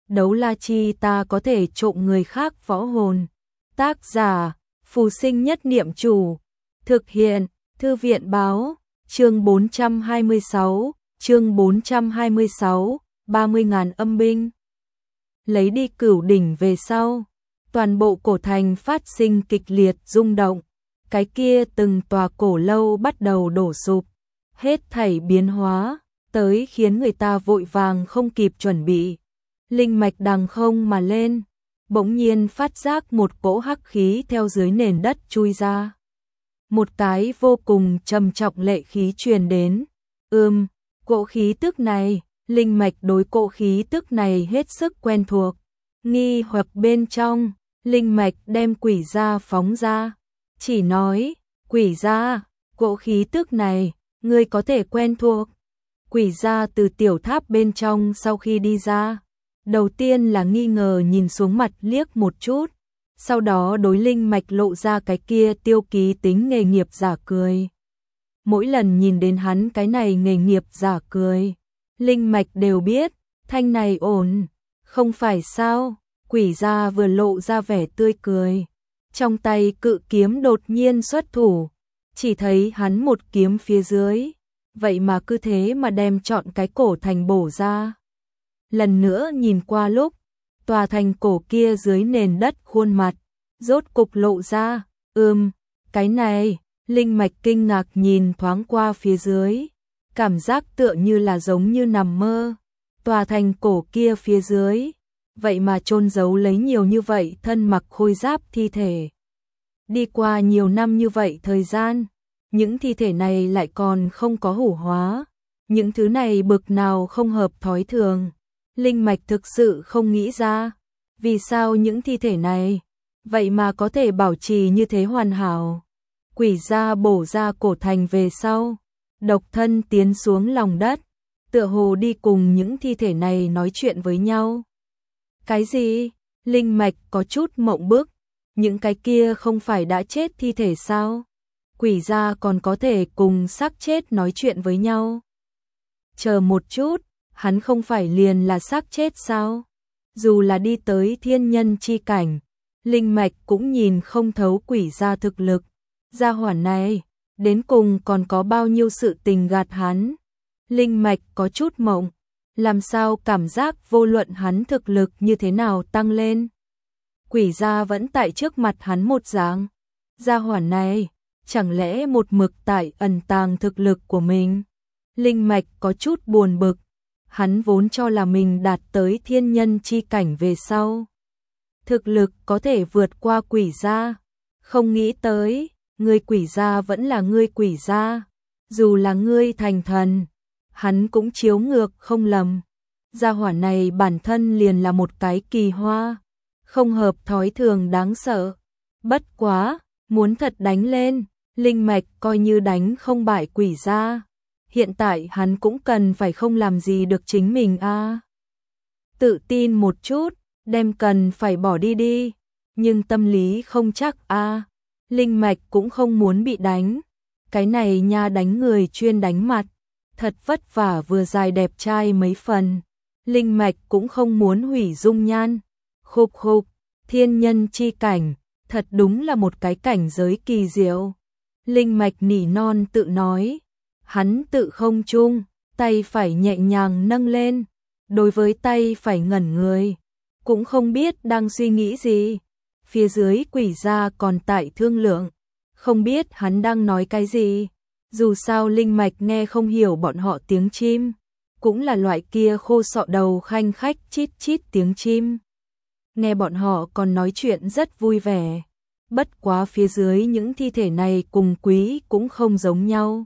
đấu la chi ta có thể trộm người khác võ hồn. Tác giả, Phù Sinh Nhất Niệm Chủ. Thực hiện, Thư viện Báo. Chương 426, 30.000 âm binh. Lấy đi Cửu Đỉnh về sau, toàn bộ cổ thành phát sinh kịch liệt rung động. Cái kia từng tòa cổ lâu bắt đầu đổ sụp, hết thảy biến hóa, tới khiến người ta vội vàng không kịp chuẩn bị. Linh mạch đằng không mà lên, bỗng nhiên phát giác một cỗ hắc khí theo dưới nền đất chui ra. Một cái vô cùng trầm trọng lệ khí truyền đến. Cỗ khí tức này, linh mạch đối cỗ khí tức này hết sức quen thuộc. Nghi hoặc bên trong, linh mạch đem quỷ gia phóng ra. Chỉ nói, quỷ gia, cỗ khí tức này, ngươi có thể quen thuộc. Quỷ gia từ tiểu tháp bên trong sau khi đi ra, đầu tiên là nghi ngờ nhìn xuống mặt liếc một chút, sau đó đối linh mạch lộ ra cái kia tiêu ký tính nghề nghiệp giả cười. Mỗi lần nhìn đến hắn cái này nghề nghiệp giả cười, linh mạch đều biết, thanh này ổn, không phải sao? Quỷ gia vừa lộ ra vẻ tươi cười, trong tay cự kiếm đột nhiên xuất thủ, chỉ thấy hắn một kiếm phía dưới, vậy mà cứ thế mà đem trọn cái cổ thành bổ ra. Lần nữa nhìn qua lúc, tòa thành cổ kia dưới nền đất khuôn mặt, rốt cục lộ ra, cái này, linh mạch kinh ngạc nhìn thoáng qua phía dưới, cảm giác tựa như là giống như nằm mơ, tòa thành cổ kia phía dưới, vậy mà chôn giấu lấy nhiều như vậy thân mặc khôi giáp thi thể. Đi qua nhiều năm như vậy thời gian, những thi thể này lại còn không có hủ hóa, những thứ này bực nào không hợp thói thường. Linh mạch thực sự không nghĩ ra, vì sao những thi thể này, vậy mà có thể bảo trì như thế hoàn hảo. Quỷ gia bổ ra cổ thành về sau, độc thân tiến xuống lòng đất, tựa hồ đi cùng những thi thể này nói chuyện với nhau. Cái gì? Linh mạch có chút mộng bức, những cái kia không phải đã chết thi thể sao? Quỷ gia còn có thể cùng xác chết nói chuyện với nhau. Chờ một chút, hắn không phải liền là xác chết sao? Dù là đi tới thiên nhân chi cảnh, linh mạch cũng nhìn không thấu quỷ gia thực lực. Gia hỏa này, đến cùng còn có bao nhiêu sự tình gạt hắn? Linh mạch có chút mộng, làm sao cảm giác vô luận hắn thực lực như thế nào tăng lên, quỷ gia vẫn tại trước mặt hắn một dạng. Gia hỏa này, chẳng lẽ một mực tại ẩn tàng thực lực của mình? Linh mạch có chút buồn bực, hắn vốn cho là mình đạt tới thiên nhân chi cảnh về sau, thực lực có thể vượt qua quỷ gia, không nghĩ tới, ngươi quỷ gia vẫn là ngươi quỷ gia, dù là ngươi thành thần, hắn cũng chiếu ngược không lầm. Gia hỏa này bản thân liền là một cái kỳ hoa, không hợp thói thường đáng sợ. Bất quá, muốn thật đánh lên, linh mạch coi như đánh không bại quỷ gia. Hiện tại hắn cũng cần phải không làm gì được chính mình a. Tự tin một chút, đem cần phải bỏ đi đi, nhưng tâm lý không chắc a. Linh mạch cũng không muốn bị đánh. Cái này nha đánh người chuyên đánh mặt, thật vất vả vừa dài đẹp trai mấy phần. Linh mạch cũng không muốn hủy dung nhan. Khục khục, thiên nhân chi cảnh, thật đúng là một cái cảnh giới kỳ diệu. Linh mạch nỉ non tự nói. Hắn tự không trung, tay phải nhẹ nhàng nâng lên, đối với tay phải ngẩn người, cũng không biết đang suy nghĩ gì. Phía dưới quỷ gia còn tại thương lượng, không biết hắn đang nói cái gì. Dù sao linh mạch nghe không hiểu bọn họ tiếng chim, cũng là loại kia khô sọ đầu khanh khách chít chít tiếng chim. Nghe bọn họ còn nói chuyện rất vui vẻ, bất quá phía dưới những thi thể này cùng quý cũng không giống nhau.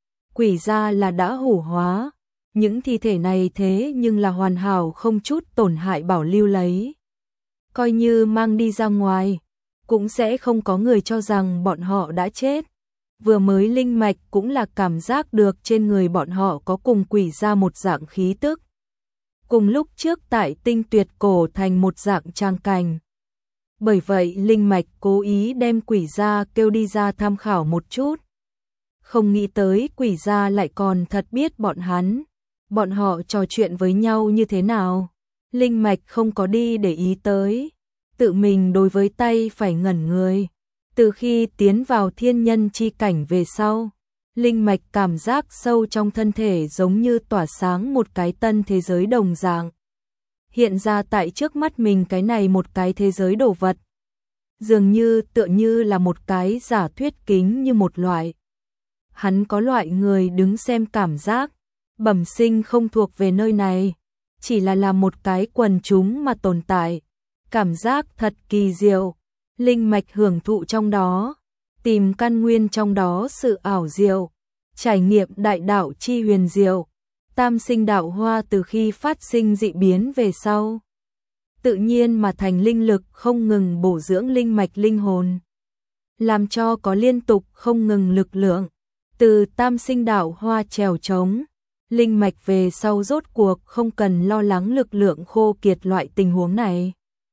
Quỷ gia là đã hủ hóa, những thi thể này thế nhưng là hoàn hảo không chút tổn hại bảo lưu lấy. Coi như mang đi ra ngoài, cũng sẽ không có người cho rằng bọn họ đã chết. Vừa mới linh mạch cũng là cảm giác được trên người bọn họ có cùng quỷ gia một dạng khí tức. Cùng lúc trước tại Tinh Tuyệt cổ thành một dạng trang cảnh. Bởi vậy linh mạch cố ý đem quỷ gia kêu đi ra tham khảo một chút. Không nghĩ tới quỷ gia lại còn thật biết bọn hắn. Bọn họ trò chuyện với nhau như thế nào? Linh mạch không có đi để ý tới, tự mình đối với tay phải ngẩn người. Từ khi tiến vào thiên nhân chi cảnh về sau, linh mạch cảm giác sâu trong thân thể giống như tỏa sáng một cái tân thế giới đồng dạng. Hiện ra tại trước mắt mình cái này một cái thế giới đồ vật. Dường như tựa như là một cái giả thuyết kính như một loại. Hắn có loại người đứng xem cảm giác, bẩm sinh không thuộc về nơi này, chỉ là một cái quần chúng mà tồn tại. Cảm giác thật kỳ diệu, linh mạch hưởng thụ trong đó, tìm căn nguyên trong đó sự ảo diệu, trải nghiệm đại đạo chi huyền diệu. Tam sinh đạo hoa từ khi phát sinh dị biến về sau, tự nhiên mà thành linh lực không ngừng bổ dưỡng linh mạch linh hồn, làm cho có liên tục không ngừng lực lượng. Từ tam sinh đạo hoa trèo trống, linh mạch về sau rốt cuộc không cần lo lắng lực lượng khô kiệt loại tình huống này.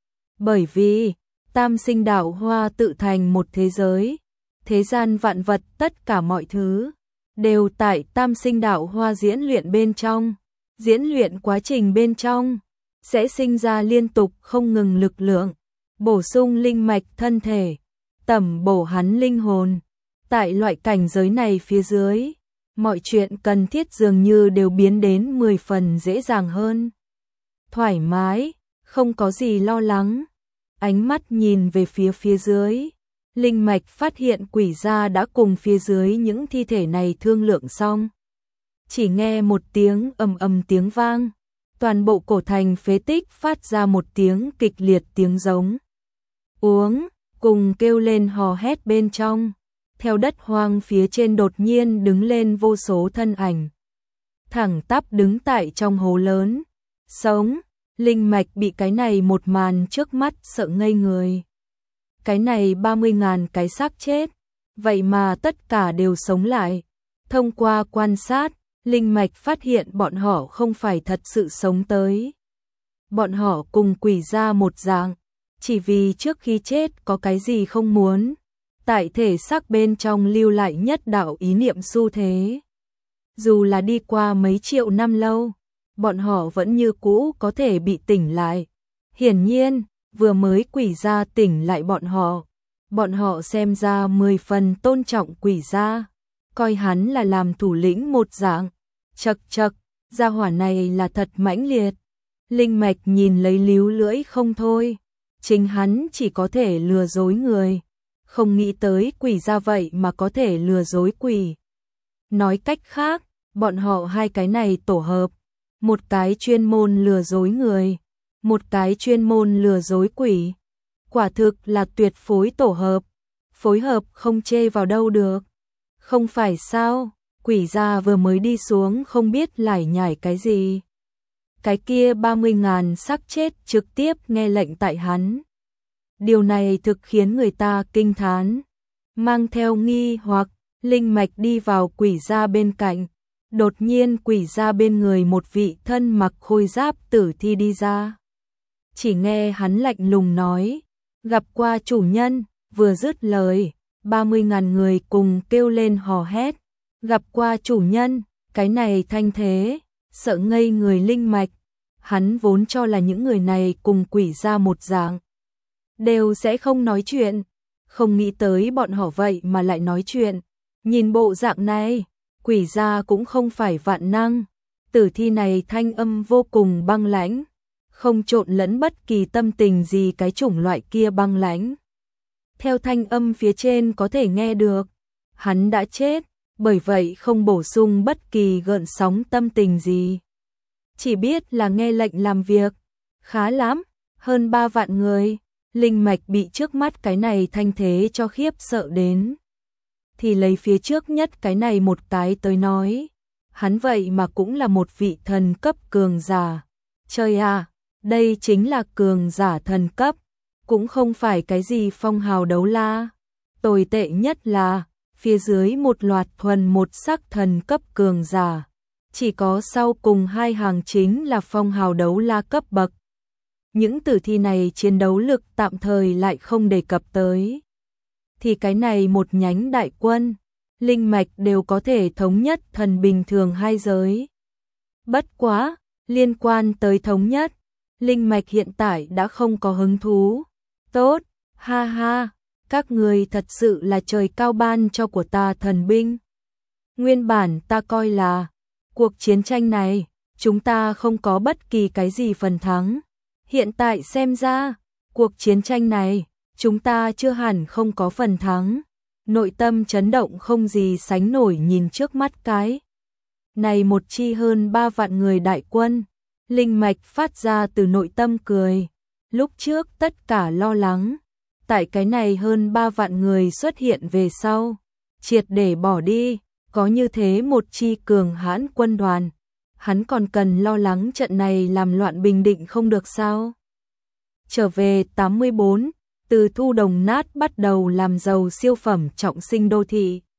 Bởi vì, tam sinh đạo hoa tự thành một thế giới, thế gian vạn vật tất cả mọi thứ, đều tại tam sinh đạo hoa diễn luyện bên trong. Diễn luyện quá trình bên trong, sẽ sinh ra liên tục không ngừng lực lượng, bổ sung linh mạch thân thể, tẩm bổ hắn linh hồn. Tại loại cảnh giới này phía dưới, mọi chuyện cần thiết dường như đều biến đến 10 phần dễ dàng hơn. Thoải mái, không có gì lo lắng. Ánh mắt nhìn về phía dưới, linh mạch phát hiện quỷ gia đã cùng phía dưới những thi thể này thương lượng xong. Chỉ nghe một tiếng ầm ầm tiếng vang, toàn bộ cổ thành phế tích phát ra một tiếng kịch liệt tiếng giống. Uống, cùng kêu lên hò hét bên trong. Theo đất hoang phía trên đột nhiên đứng lên vô số thân ảnh. Thẳng tắp đứng tại trong hố lớn. Sống, linh mạch bị cái này một màn trước mắt sợ ngây người. Cái này 30.000 cái xác chết, vậy mà tất cả đều sống lại. Thông qua quan sát, linh mạch phát hiện bọn họ không phải thật sự sống tới. Bọn họ cùng quỷ gia một dạng, chỉ vì trước khi chết có cái gì không muốn. Tại thể xác bên trong lưu lại nhất đạo ý niệm xu thế. Dù là đi qua mấy triệu năm lâu, bọn họ vẫn như cũ có thể bị tỉnh lại. Hiển nhiên, vừa mới quỷ gia tỉnh lại bọn họ xem ra 10 phần tôn trọng quỷ gia, coi hắn là làm thủ lĩnh một dạng. Chậc, gia hỏa này là thật mãnh liệt. Linh mạch nhìn lấy líu lưỡi không thôi, chính hắn chỉ có thể lừa dối người. Không nghĩ tới quỷ gia vậy mà có thể lừa dối quỷ. Nói cách khác, bọn họ hai cái này tổ hợp, một cái chuyên môn lừa dối người, một cái chuyên môn lừa dối quỷ. Quả thực là tuyệt phối tổ hợp, phối hợp không chê vào đâu được. Không phải sao, quỷ gia vừa mới đi xuống không biết lải nhải cái gì. Cái kia 30.000 xác chết trực tiếp nghe lệnh tại hắn. Điều này thực khiến người ta kinh thán. Mang theo nghi hoặc, linh mạch đi vào quỷ gia bên cạnh. Đột nhiên quỷ gia bên người một vị thân mặc khôi giáp tử thi đi ra. Chỉ nghe hắn lạnh lùng nói, gặp qua chủ nhân. Vừa dứt lời, 30.000 người cùng kêu lên hò hét. Gặp qua chủ nhân, cái này thanh thế, sợ ngây người linh mạch. Hắn vốn cho là những người này cùng quỷ gia một dạng, đều sẽ không nói chuyện, không nghĩ tới bọn họ vậy mà lại nói chuyện. Nhìn bộ dạng này, quỷ gia cũng không phải vạn năng. Tử thi này thanh âm vô cùng băng lãnh, không trộn lẫn bất kỳ tâm tình gì, cái chủng loại kia băng lãnh. Theo thanh âm phía trên có thể nghe được, hắn đã chết, bởi vậy không bổ sung bất kỳ gợn sóng tâm tình gì. Chỉ biết là nghe lệnh làm việc. Khá lắm, hơn 3 vạn người. Linh mạch bị trước mắt cái này thanh thế cho khiếp sợ đến. Thì lấy phía trước nhất cái này một cái tới nói. Hắn vậy mà cũng là một vị thần cấp cường giả. Trời à, đây chính là cường giả thần cấp. Cũng không phải cái gì phong hào đấu la. Tồi tệ nhất là, phía dưới một loạt thuần một sắc thần cấp cường giả. Chỉ có sau cùng hai hàng chính là phong hào đấu la cấp bậc. Những tử thi này chiến đấu lực tạm thời lại không đề cập tới. Thì cái này một nhánh đại quân, linh mạch đều có thể thống nhất thần bình thường hai giới. Bất quá, liên quan tới thống nhất, Linh Mạch hiện tại đã không có hứng thú. Tốt, ha ha, các người thật sự là trời cao ban cho của ta thần binh. Nguyên bản ta coi là cuộc chiến tranh này, chúng ta không có bất kỳ cái gì phần thắng. Hiện tại xem ra, cuộc chiến tranh này, chúng ta chưa hẳn không có phần thắng. Nội tâm chấn động không gì sánh nổi nhìn trước mắt cái này một chi hơn 3 vạn người đại quân. Linh Mạch phát ra từ nội tâm cười. Lúc trước tất cả lo lắng, tại cái này hơn 3 vạn người xuất hiện về sau, triệt để bỏ đi, có như thế một chi cường hãn quân đoàn. Hắn còn cần lo lắng trận này làm loạn bình định không được sao? Trở về 84, từ Thu Đồng Nát bắt đầu làm giàu siêu phẩm trọng sinh đô thị.